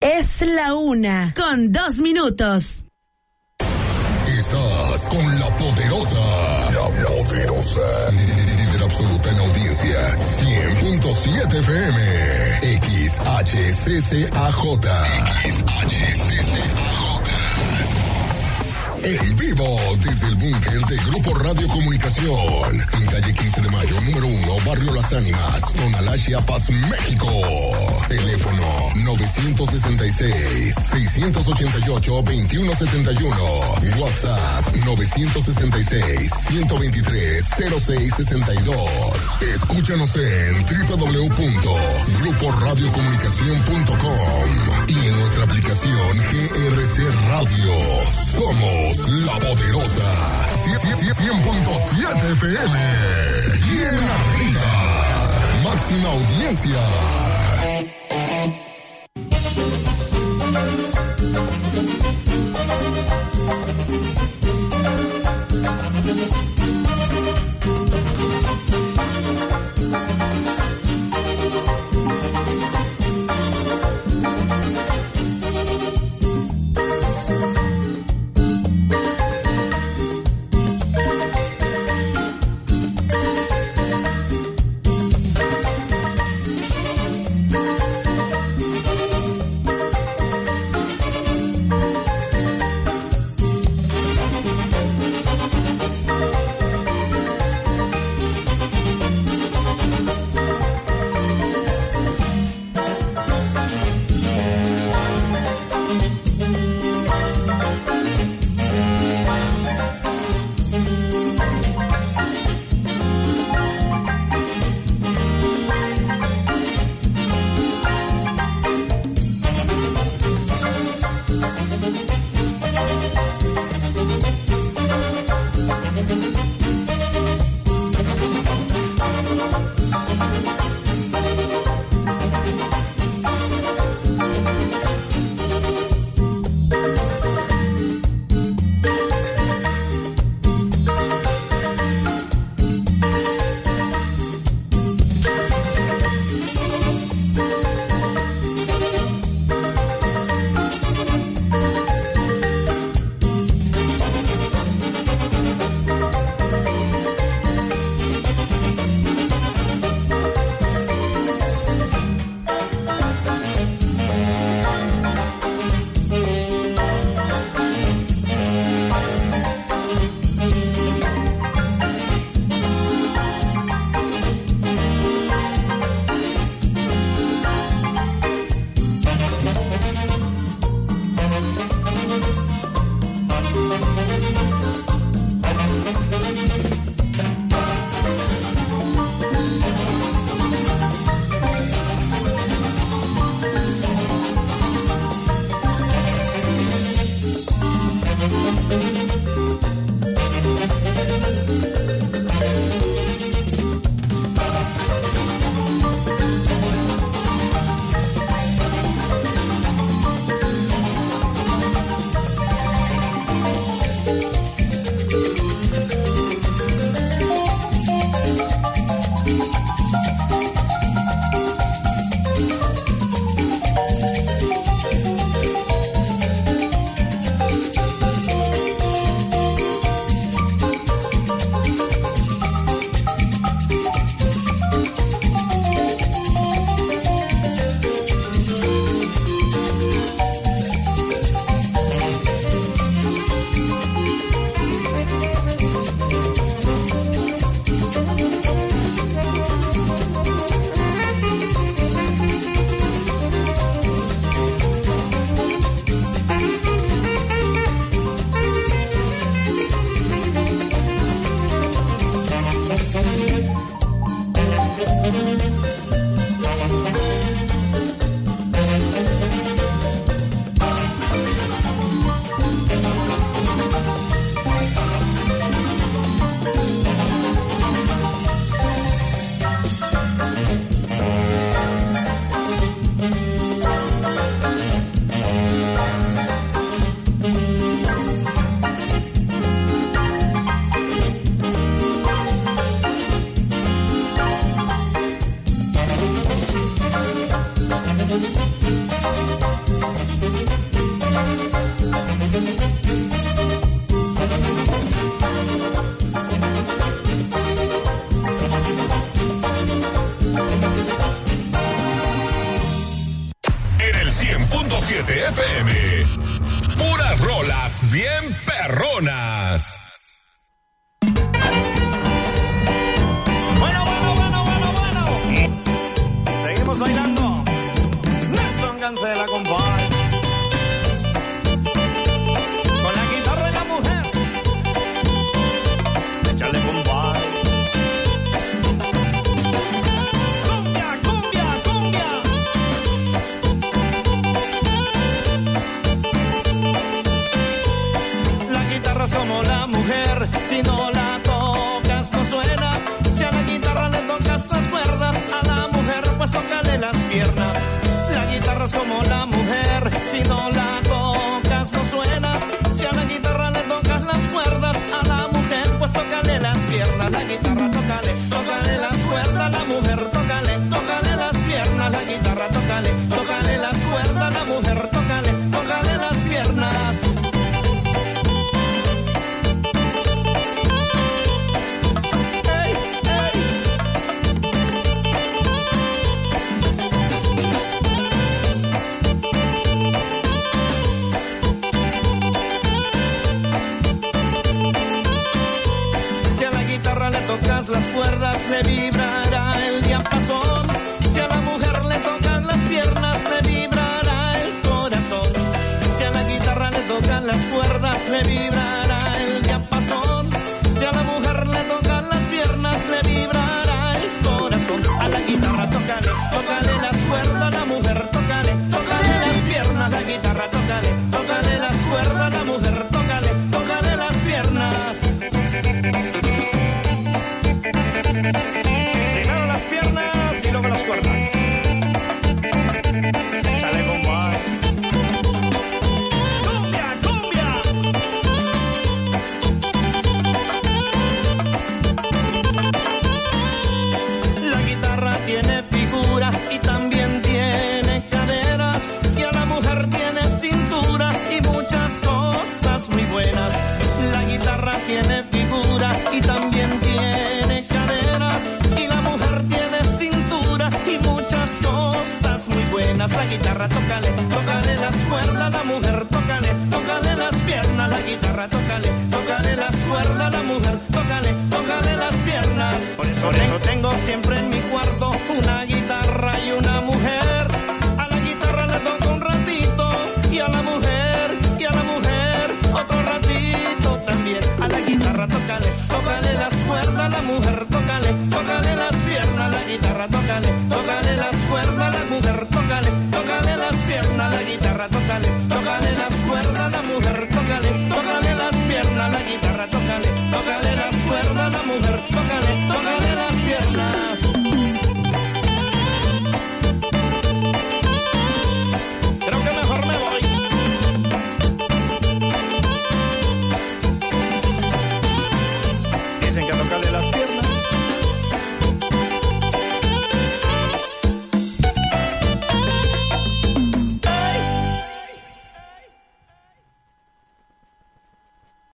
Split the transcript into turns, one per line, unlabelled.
Es la 1:02.
Estás con La Poderosa. La Poderosa. Líder absoluta en audiencia. 100.7 FM. XHCCAJ. En vivo desde el búnker de Grupo Radio Comunicación. En calle 15 de Mayo, número 1, Barrio Las Ánimas, Tonalá, Chiapas, México. Teléfono 966-688-2171. WhatsApp 966-123-0662. Escúchanos en www.gruporadiocomunicación.com y en nuestra aplicación GRC Radio. Somos La Poderosa. 100.7 FM. Y en arriba. Máxima audiencia.
97.7 FM. Puras rolas bien perronas.
Bueno. Seguimos bailando. Nelson Cancela, compadre. Con la guitarra y la mujer. Échale, compadre. Cumbia. La guitarra es como la mujer. Si no la tocas no suena. Si a la guitarra le tocas las cuerdas, a la mujer pues tócale las piernas. La guitarra es como la mujer, si no la tocas no suena. Si a la guitarra le tocas las cuerdas, a la mujer pues tócale las piernas. La guitarra tócale las cuerdas, la mujer tócale las piernas. La guitarra tócale las cuerdas, la mujer tócale las piernas. Le tocas las cuerdas, le vibrará el diapasón. Si a la mujer le tocan las piernas, le vibrará el corazón. Si a la guitarra le tocan las cuerdas, le vibrará el diapasón. Si a la mujer le tocan las piernas, le vibrará el corazón. A la guitarra tócale las cuerdas, la mujer tócale las piernas. La guitarra tócale las cuerdas, la mujer tócale las piernas. Primero las piernas y luego las cuerdas. Échale, compadre. Cumbia. La guitarra tiene figura y también tiene caderas. Y a la mujer tiene cintura y muchas cosas muy buenas. La guitarra tiene figura y también tiene caderas. Y la mujer tiene cintura y muchas cosas muy buenas. La guitarra tócale las cuerdas, la mujer tócale las piernas. La guitarra tócale las cuerdas, la mujer tócale las piernas. Por eso tengo siempre en mi cuarto una guitarra y una mujer. A la guitarra le toco un ratito y a la mujer otro ratito también. A la guitarra tócale las cuerdas, la mujer tócale las piernas. La guitarra tócale las cuerdas, la mujer tócale las piernas. La guitarra tócale las cuerdas, la mujer tócale las piernas. La guitarra tócale las cuerdas, la mujer tócale las piernas. Creo que mejor me voy. Dicen que tócale las piernas.